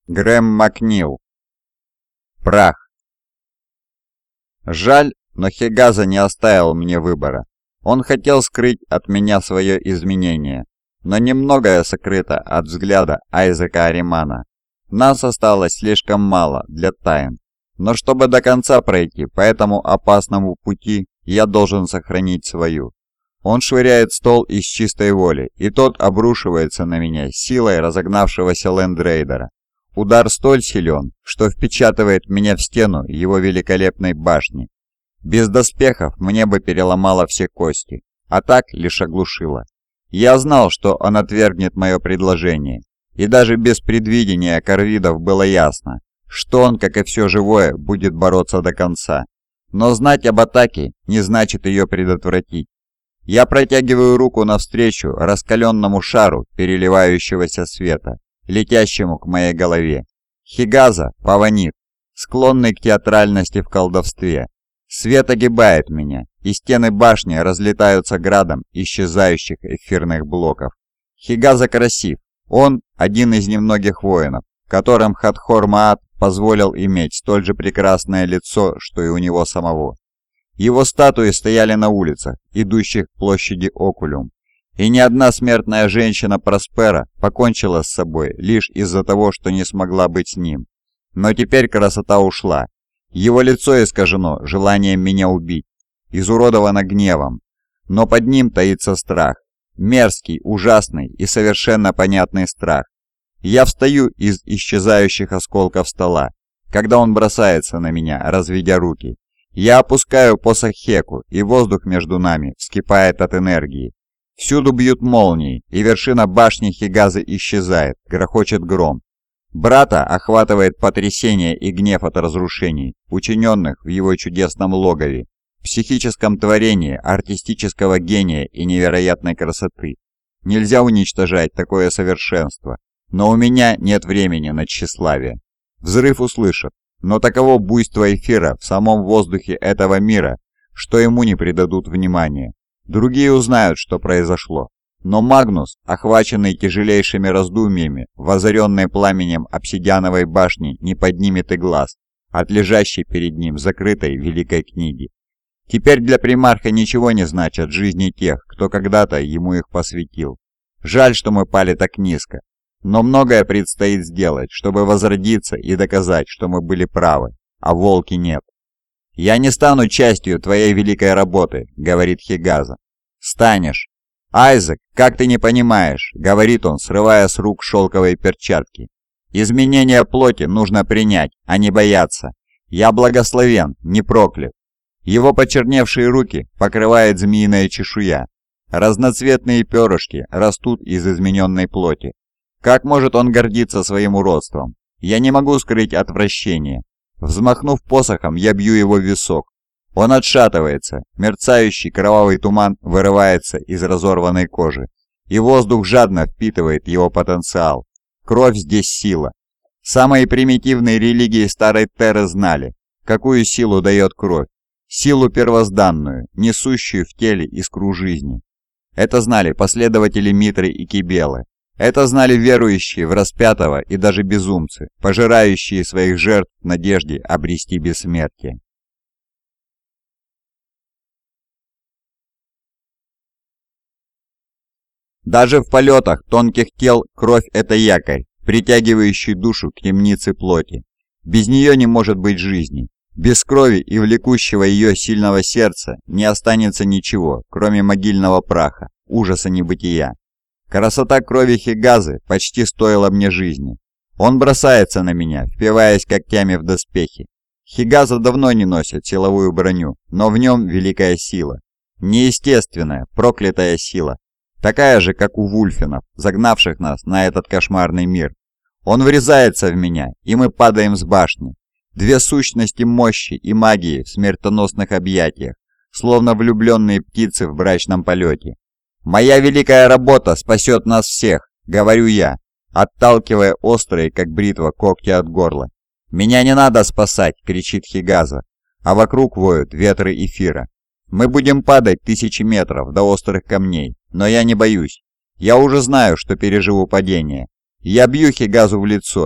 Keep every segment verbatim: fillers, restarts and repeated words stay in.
Грэм Макнил. Прах. Жаль, но Хигаза не оставил мне выбора. Он хотел скрыть от меня свое изменение, но немногое сокрыто от взгляда Айзека Аримана. Нас осталось слишком мало для тайн, но чтобы до конца пройти по этому опасному пути, я должен сохранить свою. Он швыряет стол из чистой воли, и тот обрушивается на меня силой разогнавшегося лендрейдера. Удар столь силен, что впечатывает меня в стену его великолепной башни. Без доспехов мне бы переломало все кости, а так лишь оглушило. Я знал, что он отвергнет мое предложение, и даже без предвидения корвидов было ясно, что он, как и все живое, будет бороться до конца. Но знать об атаке не значит ее предотвратить. Я протягиваю руку навстречу раскаленному шару переливающегося света, летящему к моей голове. Хигаза паванит, склонный к театральности в колдовстве. Свет огибает меня, и стены башни разлетаются градом исчезающих эфирных блоков. Хигаза красив. Он один из немногих воинов, которым Хатхор-Маат позволил иметь столь же прекрасное лицо, что и у него самого. Его статуи стояли на улицах, идущих к площади Окулюм, и ни одна смертная женщина Проспера покончила с собой лишь из-за того, что не смогла быть с ним. Но теперь красота ушла. Его лицо искажено желанием меня убить, изуродовано гневом, но под ним таится страх. Мерзкий, ужасный и совершенно понятный страх. Я встаю из исчезающих осколков стола, когда он бросается на меня, разведя руки. Я опускаю посох Хеку, и воздух между нами вскипает от энергии. Всюду бьют молнии, и вершина башни Хигазы исчезает, грохочет гром. Брата охватывает потрясение и гнев от разрушений, учиненных в его чудесном логове, психическом творении артистического гения и невероятной красоты. Нельзя уничтожать такое совершенство, но у меня нет времени на тщеславие. Взрыв услышат, но таково буйство эфира в самом воздухе этого мира, что ему не придадут внимания. Другие узнают, что произошло. Но Магнус, охваченный тяжелейшими раздумьями, возоренный пламенем обсидиановой башни, не поднимет и глаз от лежащей перед ним закрытой великой книги. Теперь для примарха ничего не значат жизни тех, кто когда-то ему их посвятил. Жаль, что мы пали так низко, но многое предстоит сделать, чтобы возродиться и доказать, что мы были правы, а волки нет. «Я не стану частью твоей великой работы», — говорит Хигаза. «Станешь». «Айзек, как ты не понимаешь», — говорит он, срывая с рук шелковые перчатки. «Изменение плоти нужно принять, а не бояться. Я благословен, не проклят». Его почерневшие руки покрывает змеиная чешуя. Разноцветные перышки растут из измененной плоти. Как может он гордиться своим уродством? Я не могу скрыть отвращение. Взмахнув посохом, я бью его в висок. Он отшатывается, мерцающий кровавый туман вырывается из разорванной кожи, и воздух жадно впитывает его потенциал. Кровь здесь сила. Самые примитивные религии Старой Терры знали, какую силу дает кровь. Силу первозданную, несущую в теле искру жизни. Это знали последователи Митры и Кибелы. Это знали верующие в распятого и даже безумцы, пожирающие своих жертв в надежде обрести бессмертие. Даже в полетах тонких тел кровь – это якорь, притягивающий душу к темнице плоти. Без нее не может быть жизни. Без крови и влекущего ее сильного сердца не останется ничего, кроме могильного праха, ужаса небытия. Красота крови Хигазы почти стоила мне жизни. Он бросается на меня, впиваясь когтями в доспехи. Хигаза давно не носит силовую броню, но в нем великая сила. Неестественная, проклятая сила. Такая же, как у вульфинов, загнавших нас на этот кошмарный мир. Он врезается в меня, и мы падаем с башни. Две сущности мощи и магии в смертоносных объятиях, словно влюбленные птицы в брачном полете. «Моя великая работа спасет нас всех», — говорю я, отталкивая острые, как бритва, когти от горла. «Меня не надо спасать», — кричит Хигаза, а вокруг воют ветры эфира. «Мы будем падать тысячи метров до острых камней, но я не боюсь. Я уже знаю, что переживу падение. Я бью Хигазу в лицо.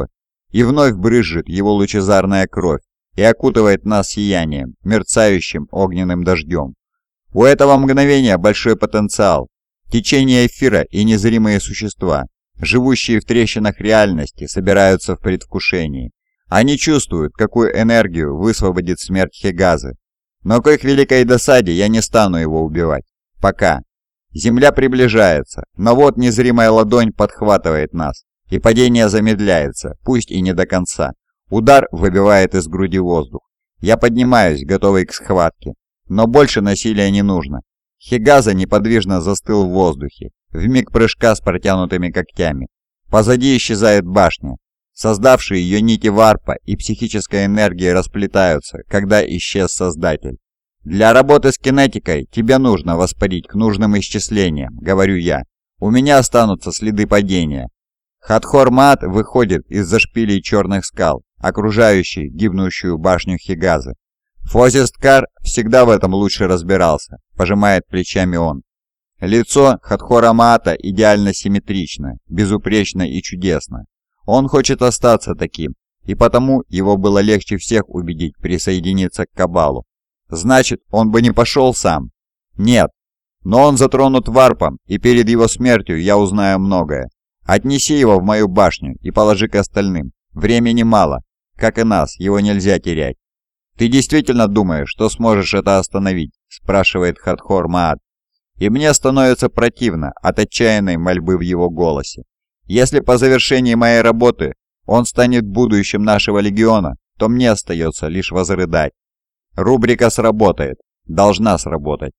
и вновь брызжет его лучезарная кровь и окутывает нас сиянием, мерцающим огненным дождем. У этого мгновения большой потенциал. Течение эфира и незримые существа, живущие в трещинах реальности, собираются в предвкушении. Они чувствуют, какую энергию высвободит смерть Хегазы. Но к их великой досаде я не стану его убивать. Пока. Земля приближается, но вот незримая ладонь подхватывает нас, и падение замедляется, пусть и не до конца. Удар выбивает из груди воздух. Я поднимаюсь, готовый к схватке. Но больше насилия не нужно. Хегаза неподвижно застыл в воздухе, вмиг прыжка с протянутыми когтями. Позади исчезает башня. Создавшие ее нити варпа и психической энергии расплетаются, когда исчез Создатель. «Для работы с кинетикой тебе нужно воспарить к нужным исчислениям», — говорю я. «У меня останутся следы падения». Хатхор-Маат выходит из-за шпилей черных скал, окружающих гибнущую башню Хегазы. Фозисткар всегда в этом лучше разбирался, пожимает плечами он. Лицо Хатхора-Маата идеально симметрично, безупречно и чудесно. Он хочет остаться таким, и потому его было легче всех убедить присоединиться к Кабалу. Значит, он бы не пошел сам? Нет. Но он затронут варпом, и перед его смертью я узнаю многое. Отнеси его в мою башню и положи к остальным. Времени мало. Как и нас, его нельзя терять. «Ты действительно думаешь, что сможешь это остановить?» – спрашивает Хатхор-Маат. И мне становится противно от отчаянной мольбы в его голосе. Если по завершении моей работы он станет будущим нашего легиона, то мне остается лишь возрыдать. Рубрика сработает. Должна сработать.